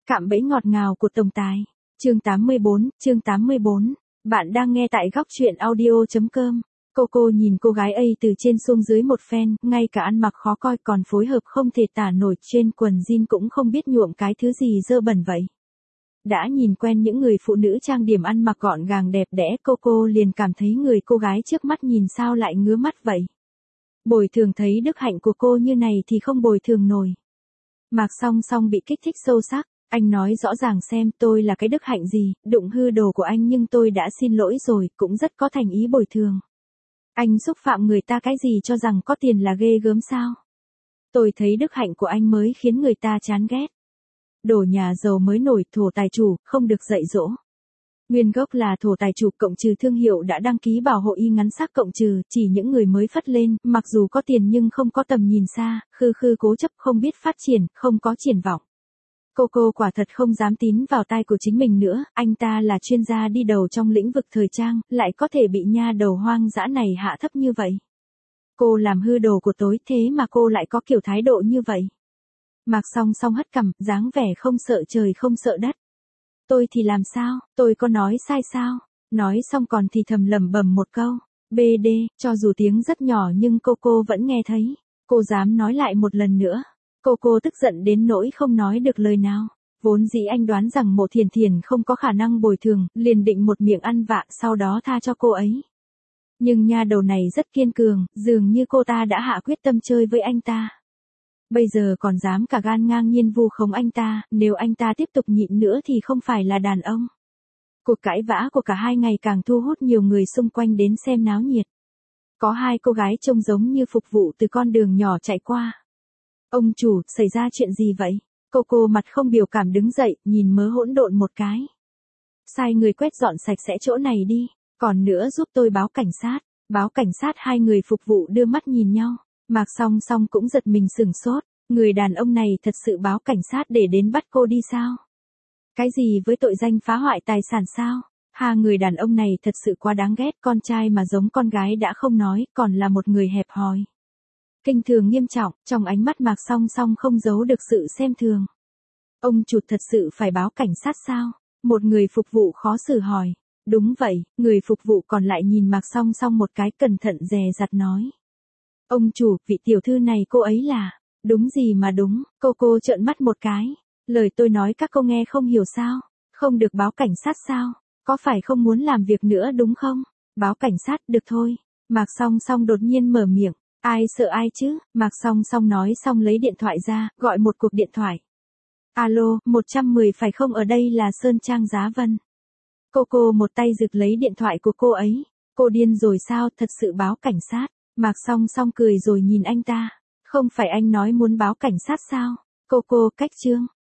Cạm bẫy ngọt ngào của tổng tài. Chương 84. Bạn đang nghe tại góc truyện audio.com. Cô nhìn cô gái ấy từ trên xuống dưới một phen, ngay cả ăn mặc khó coi còn phối hợp không thể tả nổi, trên quần jean cũng không biết nhuộm cái thứ gì dơ bẩn vậy. Đã nhìn quen những người phụ nữ trang điểm ăn mặc gọn gàng đẹp đẽ, cô liền cảm thấy người cô gái trước mắt nhìn sao lại ngứa mắt vậy. Bồi thường thấy đức hạnh của cô như này thì không bồi thường nổi. Mạc Song Song bị kích thích sâu sắc. Anh nói rõ ràng xem tôi là cái đức hạnh gì, đụng hư đồ của anh nhưng tôi đã xin lỗi rồi, cũng rất có thành ý bồi thường. Anh xúc phạm người ta cái gì cho rằng có tiền là ghê gớm sao? Tôi thấy đức hạnh của anh mới khiến người ta chán ghét. Đồ nhà giàu mới nổi, thổ tài chủ, không được dạy dỗ. Nguyên gốc là thổ tài chủ cộng trừ thương hiệu đã đăng ký bảo hộ y ngắn xác cộng trừ, chỉ những người mới phất lên, mặc dù có tiền nhưng không có tầm nhìn xa, khư cố chấp không biết phát triển, không có triển vọng. Cô quả thật không dám tín vào tai của chính mình nữa, anh ta là chuyên gia đi đầu trong lĩnh vực thời trang, lại có thể bị nha đầu hoang dã này hạ thấp như vậy. Cô làm hư đồ của tôi, thế mà cô lại có kiểu thái độ như vậy. Mạc Song Song hất cằm, dáng vẻ không sợ trời không sợ đất. Tôi thì làm sao, tôi có nói sai sao? Nói xong còn thì thầm lẩm bẩm một câu. BD, cho dù tiếng rất nhỏ nhưng cô vẫn nghe thấy. Cô dám nói lại một lần nữa. Cô tức giận đến nỗi không nói được lời nào. Vốn dĩ anh đoán rằng Mộ Thiền Thiền không có khả năng bồi thường, liền định một miệng ăn vạ sau đó tha cho cô ấy. Nhưng nha đầu này rất kiên cường, dường như cô ta đã hạ quyết tâm chơi với anh ta. Bây giờ còn dám cả gan ngang nhiên vu khống anh ta, nếu anh ta tiếp tục nhịn nữa thì không phải là đàn ông. Cuộc cãi vã của cả hai ngày càng thu hút nhiều người xung quanh đến xem náo nhiệt. Có hai cô gái trông giống như phục vụ từ con đường nhỏ chạy qua. Ông chủ, xảy ra chuyện gì vậy? Cô mặt không biểu cảm đứng dậy, nhìn mớ hỗn độn một cái. Sai người quét dọn sạch sẽ chỗ này đi, còn nữa giúp tôi báo cảnh sát. Báo cảnh sát, hai người phục vụ đưa mắt nhìn nhau. Mạc Song Song cũng giật mình sửng sốt, người đàn ông này thật sự báo cảnh sát để đến bắt cô đi sao? Cái gì với tội danh phá hoại tài sản sao? Người đàn ông này thật sự quá đáng ghét, con trai mà giống con gái đã không nói, còn là một người hẹp hòi. Kinh thường nghiêm trọng, trong ánh mắt Mạc Song Song không giấu được sự xem thường. Ông chủ thật sự phải báo cảnh sát sao? Một người phục vụ khó xử hỏi. Đúng vậy, người phục vụ còn lại nhìn Mạc Song Song một cái, cẩn thận dè dặt nói. Ông chủ, vị tiểu thư này cô ấy là... Đúng gì mà đúng, cô trợn mắt một cái. Lời tôi nói các cô nghe không hiểu sao? Không được báo cảnh sát sao? Có phải không muốn làm việc nữa đúng không? Báo cảnh sát, được thôi. Mạc Song Song đột nhiên mở miệng. Ai sợ ai chứ? Mạc Song Song nói xong lấy điện thoại ra, gọi một cuộc điện thoại. Alo, 110 phải không, ở đây là Sơn Trang Giá Vân. Cô một tay giật lấy điện thoại của cô ấy. Cô điên rồi sao, thật sự báo cảnh sát? Mạc Song Song cười rồi nhìn anh ta. Không phải anh nói muốn báo cảnh sát sao? Cô cách trương.